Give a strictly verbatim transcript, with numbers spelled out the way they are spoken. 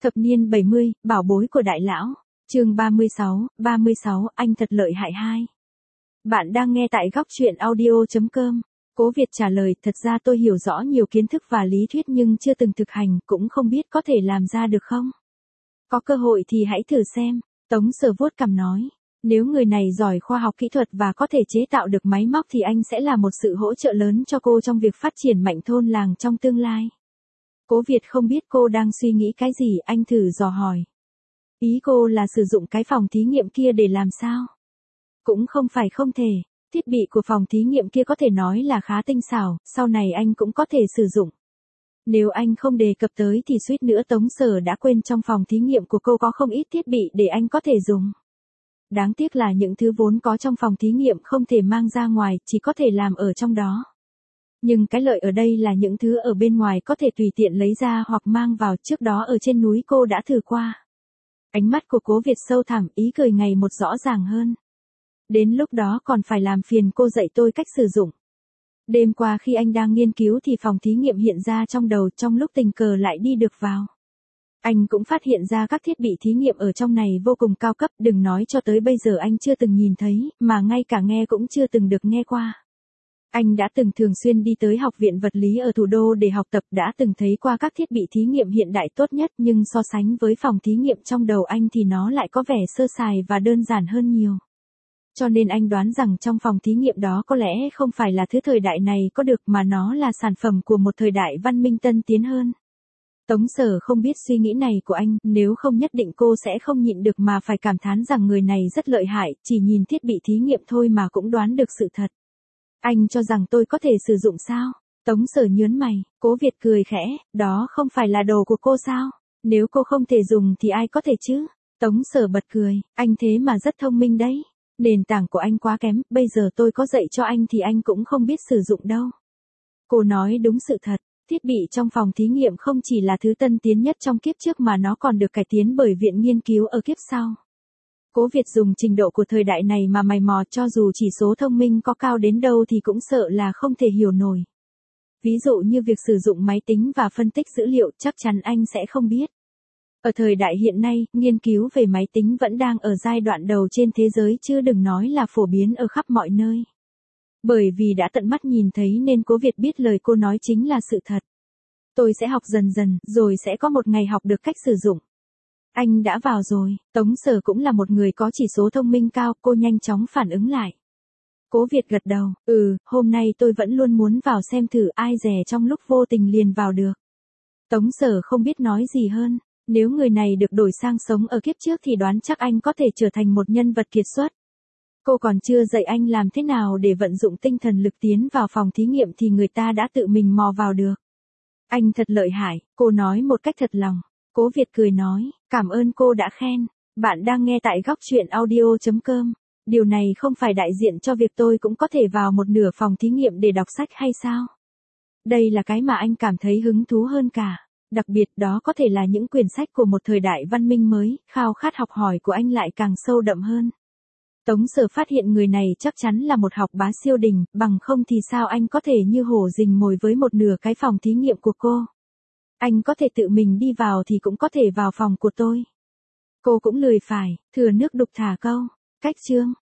Thập niên bảy mươi, bảo bối của đại lão. Chương ba mươi sáu, ba mươi sáu, anh thật lợi hại hai. Bạn đang nghe tại góc truyện audio chấm com. Cố Việt trả lời, thật ra tôi hiểu rõ nhiều kiến thức và lý thuyết nhưng chưa từng thực hành, cũng không biết có thể làm ra được không. Có cơ hội thì hãy thử xem. Tống Sở vuốt cằm nói. Nếu người này giỏi khoa học kỹ thuật và có thể chế tạo được máy móc thì anh sẽ là một sự hỗ trợ lớn cho cô trong việc phát triển mạnh thôn làng trong tương lai. Cố Việt không biết cô đang suy nghĩ cái gì, anh thử dò hỏi. Ý cô là sử dụng cái phòng thí nghiệm kia để làm sao? Cũng không phải không thể, thiết bị của phòng thí nghiệm kia có thể nói là khá tinh xảo, sau này anh cũng có thể sử dụng. Nếu anh không đề cập tới thì suýt nữa Tống Sở đã quên trong phòng thí nghiệm của cô có không ít thiết bị để anh có thể dùng. Đáng tiếc là những thứ vốn có trong phòng thí nghiệm không thể mang ra ngoài, chỉ có thể làm ở trong đó. Nhưng cái lợi ở đây là những thứ ở bên ngoài có thể tùy tiện lấy ra hoặc mang vào, trước đó ở trên núi cô đã thử qua. Ánh mắt của Cố Việt sâu thẳm, ý cười ngày một rõ ràng hơn. Đến lúc đó còn phải làm phiền cô dạy tôi cách sử dụng. Đêm qua khi anh đang nghiên cứu thì phòng thí nghiệm hiện ra trong đầu, trong lúc tình cờ lại đi được vào. Anh cũng phát hiện ra các thiết bị thí nghiệm ở trong này vô cùng cao cấp, đừng nói cho tới bây giờ anh chưa từng nhìn thấy, mà ngay cả nghe cũng chưa từng được nghe qua. Anh đã từng thường xuyên đi tới học viện vật lý ở thủ đô để học tập, đã từng thấy qua các thiết bị thí nghiệm hiện đại tốt nhất, nhưng so sánh với phòng thí nghiệm trong đầu anh thì nó lại có vẻ sơ sài và đơn giản hơn nhiều. Cho nên anh đoán rằng trong phòng thí nghiệm đó có lẽ không phải là thứ thời đại này có được mà nó là sản phẩm của một thời đại văn minh tân tiến hơn. Tống Sở không biết suy nghĩ này của anh, nếu không nhất định cô sẽ không nhịn được mà phải cảm thán rằng người này rất lợi hại, chỉ nhìn thiết bị thí nghiệm thôi mà cũng đoán được sự thật. Anh cho rằng tôi có thể sử dụng sao? Tống Sở nhớn mày, Cố Việt cười khẽ, đó không phải là đồ của cô sao? Nếu cô không thể dùng thì ai có thể chứ? Tống Sở bật cười, anh thế mà rất thông minh đấy. Nền tảng của anh quá kém, bây giờ tôi có dạy cho anh thì anh cũng không biết sử dụng đâu. Cô nói đúng sự thật, thiết bị trong phòng thí nghiệm không chỉ là thứ tân tiến nhất trong kiếp trước mà nó còn được cải tiến bởi viện nghiên cứu ở kiếp sau. Cố Việt dùng trình độ của thời đại này mà mày mò, cho dù chỉ số thông minh có cao đến đâu thì cũng sợ là không thể hiểu nổi. Ví dụ như việc sử dụng máy tính và phân tích dữ liệu, chắc chắn anh sẽ không biết. Ở thời đại hiện nay, nghiên cứu về máy tính vẫn đang ở giai đoạn đầu trên thế giới chứ đừng nói là phổ biến ở khắp mọi nơi. Bởi vì đã tận mắt nhìn thấy nên Cố Việt biết lời cô nói chính là sự thật. Tôi sẽ học dần dần, rồi sẽ có một ngày học được cách sử dụng. Anh đã vào rồi. Tống Sở cũng là một người có chỉ số thông minh cao, cô nhanh chóng phản ứng lại. Cố Việt gật đầu, ừ, hôm nay tôi vẫn luôn muốn vào xem thử, ai dè trong lúc vô tình liền vào được. Tống Sở không biết nói gì hơn, nếu người này được đổi sang sống ở kiếp trước thì đoán chắc anh có thể trở thành một nhân vật kiệt xuất. Cô còn chưa dạy anh làm thế nào để vận dụng tinh thần lực tiến vào phòng thí nghiệm thì người ta đã tự mình mò vào được. Anh thật lợi hại, cô nói một cách thật lòng. Cố Việt cười nói, cảm ơn cô đã khen. Bạn đang nghe tại góc truyện audio chấm com. Điều này không phải đại diện cho việc tôi cũng có thể vào một nửa phòng thí nghiệm để đọc sách hay sao? Đây là cái mà anh cảm thấy hứng thú hơn cả. Đặc biệt đó có thể là những quyển sách của một thời đại văn minh mới, khao khát học hỏi của anh lại càng sâu đậm hơn. Tống Sở phát hiện người này chắc chắn là một học bá siêu đỉnh, bằng không thì sao anh có thể như hổ rình mồi với một nửa cái phòng thí nghiệm của cô. Anh có thể tự mình đi vào thì cũng có thể vào phòng của tôi. Cô cũng lười phải, thừa nước đục thả câu. Cách chương.